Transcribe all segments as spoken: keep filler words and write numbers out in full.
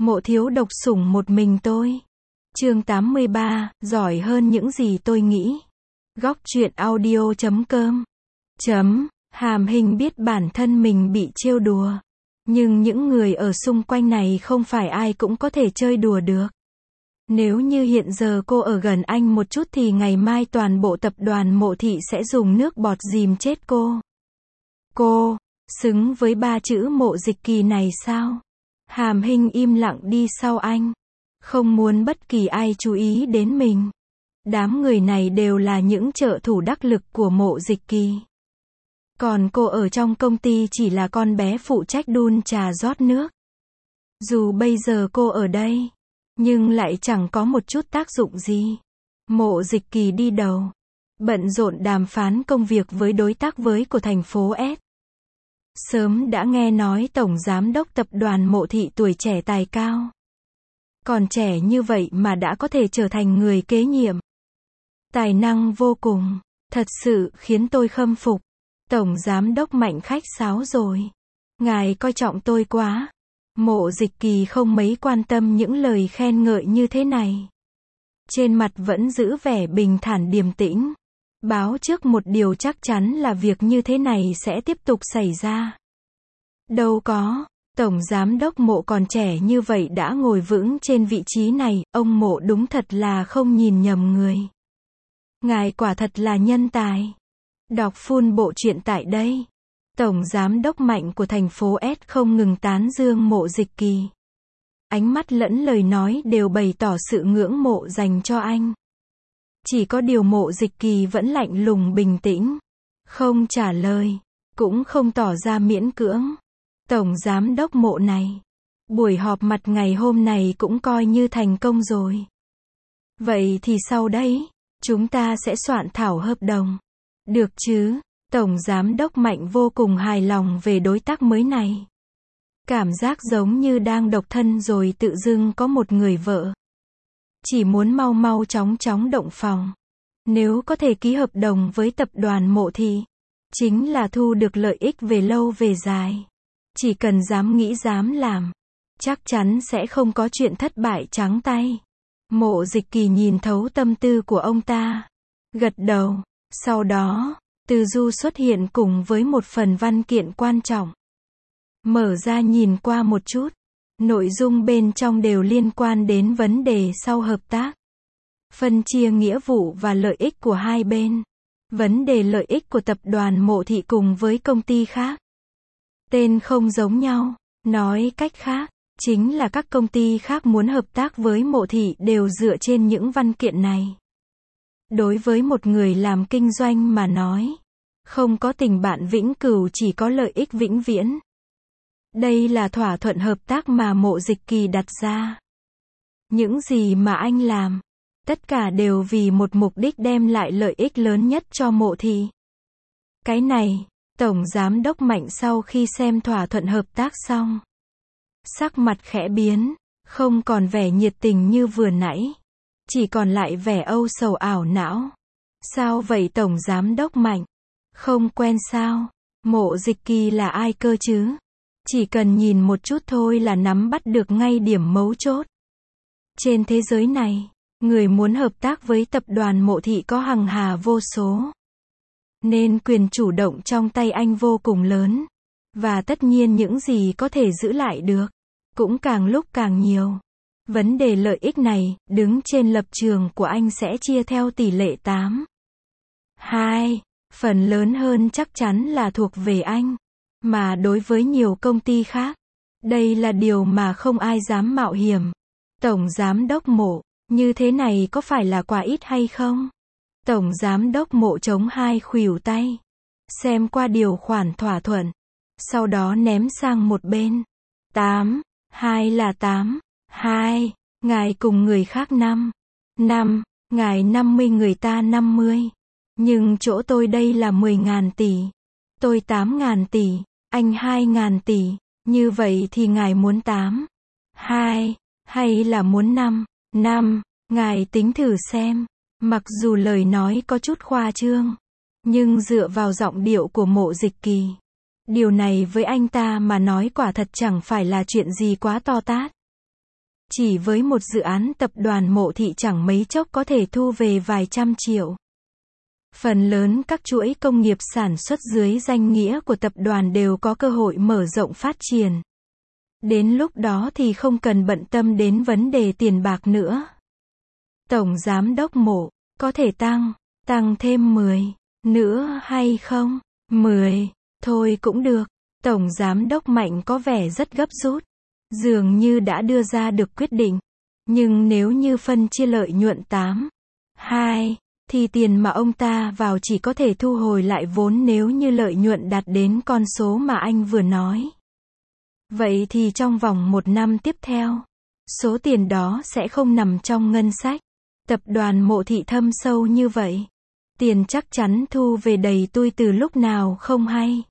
Mộ thiếu độc sủng một mình tôi. Chương tám mươi ba, giỏi hơn những gì tôi nghĩ. Góc truyện audio chấm com. Chấm, Hàm Hinh biết bản thân mình bị trêu đùa. Nhưng những người ở xung quanh này không phải ai cũng có thể chơi đùa được. Nếu như hiện giờ cô ở gần anh một chút thì ngày mai toàn bộ tập đoàn Mộ Thị sẽ dùng nước bọt dìm chết cô. Cô, xứng với ba chữ Mộ Dịch Kỳ này sao? Hàm Hinh im lặng đi sau anh. Không muốn bất kỳ ai chú ý đến mình. Đám người này đều là những trợ thủ đắc lực của Mộ Dịch Kỳ. Còn cô ở trong công ty chỉ là con bé phụ trách đun trà rót nước. Dù bây giờ cô ở đây, nhưng lại chẳng có một chút tác dụng gì. Mộ Dịch Kỳ đi đầu, bận rộn đàm phán công việc với đối tác với của thành phố S. Sớm đã nghe nói Tổng Giám đốc Tập đoàn Mộ Thị tuổi trẻ tài cao. Còn trẻ như vậy mà đã có thể trở thành người kế nhiệm. Tài năng vô cùng, thật sự khiến tôi khâm phục. Tổng Giám đốc Mạnh khách sáo rồi. Ngài coi trọng tôi quá. Mộ Dịch Kỳ không mấy quan tâm những lời khen ngợi như thế này. Trên mặt vẫn giữ vẻ bình thản điềm tĩnh. Báo trước một điều chắc chắn là việc như thế này sẽ tiếp tục xảy ra. Đâu có, Tổng Giám đốc Mộ còn trẻ như vậy đã ngồi vững trên vị trí này, ông Mộ đúng thật là không nhìn nhầm người. Ngài quả thật là nhân tài. Đọc full bộ truyện tại đây. Tổng Giám đốc Mạnh của thành phố S không ngừng tán dương Mộ Dịch Kỳ. Ánh mắt lẫn lời nói đều bày tỏ sự ngưỡng mộ dành cho anh. Chỉ có điều Mộ Dịch Kỳ vẫn lạnh lùng bình tĩnh. Không trả lời, cũng không tỏ ra miễn cưỡng. Tổng Giám đốc Mộ này, buổi họp mặt ngày hôm này cũng coi như thành công rồi. Vậy thì sau đấy, chúng ta sẽ soạn thảo hợp đồng. Được chứ? Tổng Giám đốc Mạnh vô cùng hài lòng về đối tác mới này. Cảm giác giống như đang độc thân rồi tự dưng có một người vợ. Chỉ muốn mau mau chóng chóng động phòng. Nếu có thể ký hợp đồng với tập đoàn Mộ thì chính là thu được lợi ích về lâu về dài. Chỉ cần dám nghĩ dám làm, chắc chắn sẽ không có chuyện thất bại trắng tay. Mộ Dịch Kỳ nhìn thấu tâm tư của ông ta. Gật đầu. Sau đó, Từ Du xuất hiện cùng với một phần văn kiện quan trọng. Mở ra nhìn qua một chút. Nội dung bên trong đều liên quan đến vấn đề sau hợp tác. Phân chia nghĩa vụ và lợi ích của hai bên. Vấn đề lợi ích của tập đoàn Mộ Thị cùng với công ty khác. Tên không giống nhau. Nói cách khác, chính là các công ty khác muốn hợp tác với Mộ Thị đều dựa trên những văn kiện này. Đối với một người làm kinh doanh mà nói, không có tình bạn vĩnh cửu, chỉ có lợi ích vĩnh viễn. Đây là thỏa thuận hợp tác mà Mộ Dịch Kỳ đặt ra. Những gì mà anh làm, tất cả đều vì một mục đích đem lại lợi ích lớn nhất cho Mộ Thị. Cái này, Tổng Giám đốc Mạnh sau khi xem thỏa thuận hợp tác xong, sắc mặt khẽ biến, không còn vẻ nhiệt tình như vừa nãy. Chỉ còn lại vẻ âu sầu ảo não. Sao vậy Tổng Giám đốc Mạnh? Không quen sao? Mộ Dịch Kỳ là ai cơ chứ? Chỉ cần nhìn một chút thôi là nắm bắt được ngay điểm mấu chốt. Trên thế giới này, người muốn hợp tác với tập đoàn Mộ Thị có hằng hà vô số. Nên quyền chủ động trong tay anh vô cùng lớn. Và tất nhiên những gì có thể giữ lại được, cũng càng lúc càng nhiều. Vấn đề lợi ích này, đứng trên lập trường của anh sẽ chia theo tỷ lệ tám hai. Phần lớn hơn chắc chắn là thuộc về anh. Mà đối với nhiều công ty khác, đây là điều mà không ai dám mạo hiểm. Tổng Giám đốc Mộ, như thế này có phải là quá ít hay không? Tổng Giám đốc Mộ chống hai khuỷu tay. Xem qua điều khoản thỏa thuận. Sau đó ném sang một bên. tám hai là tám hai, ngài cùng người khác năm năm, ngài năm mươi người ta năm mươi. Nhưng chỗ tôi đây là mười ngàn tỷ. Tôi tám ngàn tỷ, anh hai ngàn tỷ. Như vậy thì ngài muốn tám hai, hay là muốn năm năm, ngài tính thử xem. Mặc dù lời nói có chút khoa trương, nhưng dựa vào giọng điệu của Mộ Dịch Kỳ, điều này với anh ta mà nói quả thật chẳng phải là chuyện gì quá to tát. Chỉ với một dự án tập đoàn Mộ Thị chẳng mấy chốc có thể thu về vài trăm triệu. Phần lớn các chuỗi công nghiệp sản xuất dưới danh nghĩa của tập đoàn đều có cơ hội mở rộng phát triển. Đến lúc đó thì không cần bận tâm đến vấn đề tiền bạc nữa. Tổng Giám đốc Mộ, có thể tăng, tăng thêm mười nữa hay không? mười, thôi cũng được. Tổng Giám đốc Mạnh có vẻ rất gấp rút. Dường như đã đưa ra được quyết định. Nhưng nếu như phân chia lợi nhuận tám, hai, thì tiền mà ông ta vào chỉ có thể thu hồi lại vốn nếu như lợi nhuận đạt đến con số mà anh vừa nói. Vậy thì trong vòng một năm tiếp theo, số tiền đó sẽ không nằm trong ngân sách. Tập đoàn Mộ Thị thâm sâu như vậy. Tiền chắc chắn thu về đầy tui từ lúc nào không hay.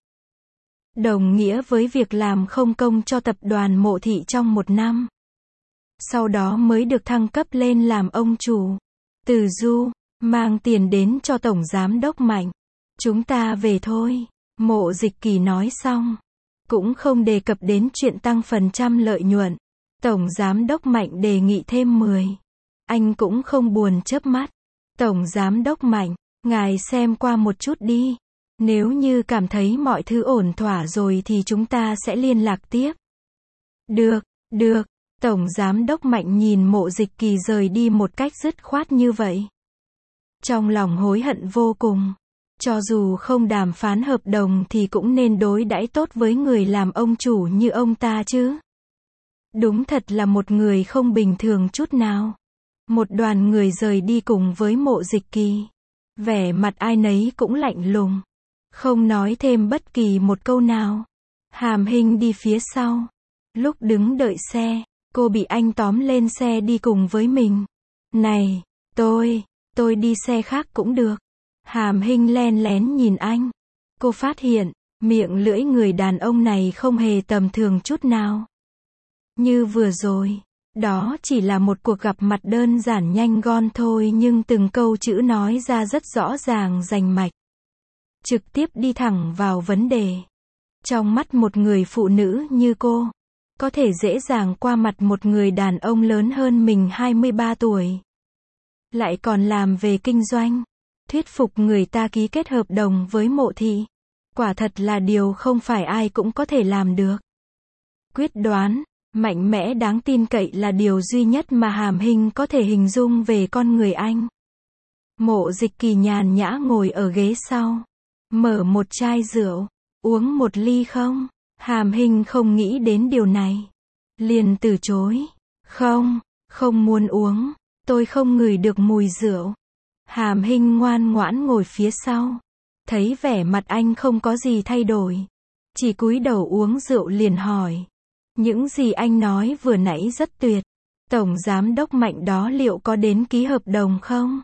Đồng nghĩa với việc làm không công cho tập đoàn Mộ Thị trong một năm. Sau đó mới được thăng cấp lên làm ông chủ. Từ Du, mang tiền đến cho Tổng Giám đốc Mạnh. Chúng ta về thôi. Mộ Dịch Kỳ nói xong. Cũng không đề cập đến chuyện tăng phần trăm lợi nhuận. Tổng Giám đốc Mạnh đề nghị thêm mười. Anh cũng không buồn chớp mắt. Tổng Giám đốc Mạnh, ngài xem qua một chút đi. Nếu như cảm thấy mọi thứ ổn thỏa rồi thì chúng ta sẽ liên lạc tiếp. Được, được. Tổng Giám đốc Mạnh nhìn Mộ Dịch Kỳ rời đi một cách dứt khoát như vậy. Trong lòng hối hận vô cùng. Cho dù không đàm phán hợp đồng thì cũng nên đối đãi tốt với người làm ông chủ như ông ta chứ. Đúng thật là một người không bình thường chút nào. Một đoàn người rời đi cùng với Mộ Dịch Kỳ. Vẻ mặt ai nấy cũng lạnh lùng. Không nói thêm bất kỳ một câu nào. Hàm Hinh đi phía sau. Lúc đứng đợi xe, cô bị anh tóm lên xe đi cùng với mình. Này, tôi, tôi đi xe khác cũng được. Hàm Hinh len lén nhìn anh. Cô phát hiện, miệng lưỡi người đàn ông này không hề tầm thường chút nào. Như vừa rồi, đó chỉ là một cuộc gặp mặt đơn giản nhanh gọn thôi nhưng từng câu chữ nói ra rất rõ ràng rành mạch. Trực tiếp đi thẳng vào vấn đề. Trong mắt một người phụ nữ như cô, có thể dễ dàng qua mặt một người đàn ông lớn hơn mình hai mươi ba tuổi. Lại còn làm về kinh doanh. Thuyết phục người ta ký kết hợp đồng với Mộ Thị. Quả thật là điều không phải ai cũng có thể làm được. Quyết đoán, mạnh mẽ đáng tin cậy là điều duy nhất mà Hàm Hinh có thể hình dung về con người anh. Mộ Dịch Kỳ nhàn nhã ngồi ở ghế sau. Mở một chai rượu. Uống một ly không? Hàm Hinh không nghĩ đến điều này. Liền từ chối. Không, không muốn uống. Tôi không ngửi được mùi rượu. Hàm Hinh ngoan ngoãn ngồi phía sau. Thấy vẻ mặt anh không có gì thay đổi. Chỉ cúi đầu uống rượu liền hỏi. Những gì anh nói vừa nãy rất tuyệt. Tổng Giám đốc Mạnh đó liệu có đến ký hợp đồng không?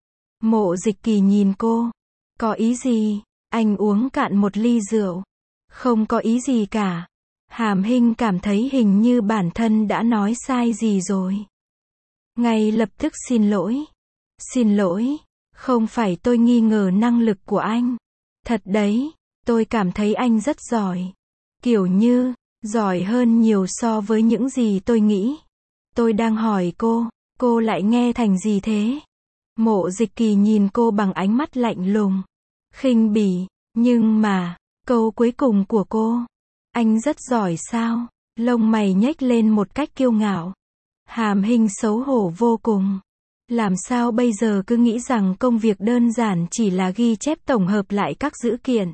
Mộ Dịch Kỳ nhìn cô. Có ý gì? Anh uống cạn một ly rượu. Không có ý gì cả. Hàm Hinh cảm thấy hình như bản thân đã nói sai gì rồi. Ngay lập tức xin lỗi. Xin lỗi. Không phải tôi nghi ngờ năng lực của anh. Thật đấy, tôi cảm thấy anh rất giỏi. Kiểu như, giỏi hơn nhiều so với những gì tôi nghĩ. Tôi đang hỏi cô, cô lại nghe thành gì thế? Mộ Dịch Kỳ nhìn cô bằng ánh mắt lạnh lùng. Khinh bỉ, nhưng mà, câu cuối cùng của cô. Anh rất giỏi sao? Lông mày nhếch lên một cách kiêu ngạo. Hàm Hinh xấu hổ vô cùng. Làm sao bây giờ cứ nghĩ rằng công việc đơn giản chỉ là ghi chép tổng hợp lại các dữ kiện.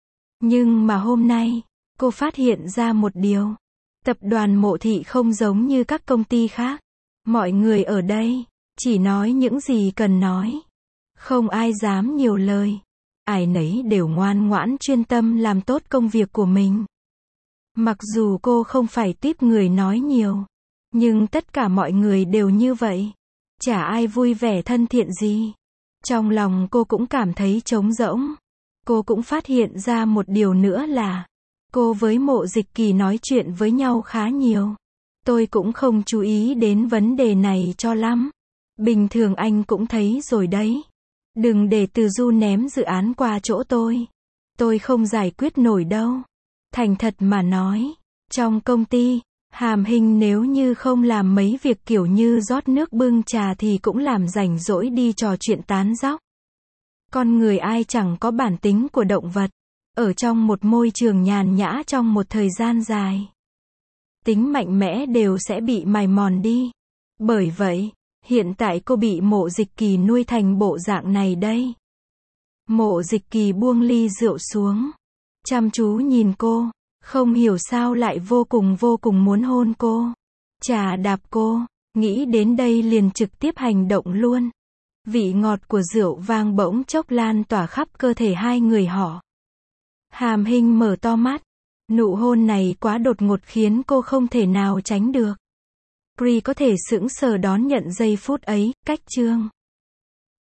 Nhưng mà hôm nay, cô phát hiện ra một điều. Tập đoàn Mộ Thị không giống như các công ty khác. Mọi người ở đây, chỉ nói những gì cần nói. Không ai dám nhiều lời. Ai nấy đều ngoan ngoãn chuyên tâm làm tốt công việc của mình. Mặc dù cô không phải tiếp người nói nhiều. Nhưng tất cả mọi người đều như vậy. Chả ai vui vẻ thân thiện gì. Trong lòng cô cũng cảm thấy trống rỗng. Cô cũng phát hiện ra một điều nữa là cô với Mộ Dịch Kỳ nói chuyện với nhau khá nhiều. Tôi cũng không chú ý đến vấn đề này cho lắm. Bình thường anh cũng thấy rồi đấy. Đừng để Từ Du ném dự án qua chỗ tôi. Tôi không giải quyết nổi đâu. Thành thật mà nói, trong công ty, Hàm Hinh nếu như không làm mấy việc kiểu như rót nước bưng trà thì cũng làm rảnh rỗi đi trò chuyện tán dóc. Con người ai chẳng có bản tính của động vật. Ở trong một môi trường nhàn nhã trong một thời gian dài, tính mạnh mẽ đều sẽ bị mài mòn đi. Bởi vậy, hiện tại cô bị Mộ Dịch Kỳ nuôi thành bộ dạng này đây. Mộ Dịch Kỳ buông ly rượu xuống, chăm chú nhìn cô, không hiểu sao lại vô cùng vô cùng muốn hôn cô, chà đạp cô, nghĩ đến đây liền trực tiếp hành động luôn. Vị ngọt của rượu vang bỗng chốc lan tỏa khắp cơ thể hai người họ. Hàm Hinh mở to mắt, nụ hôn này quá đột ngột khiến cô không thể nào tránh được. Pri có thể sững sờ đón nhận giây phút ấy, cách chương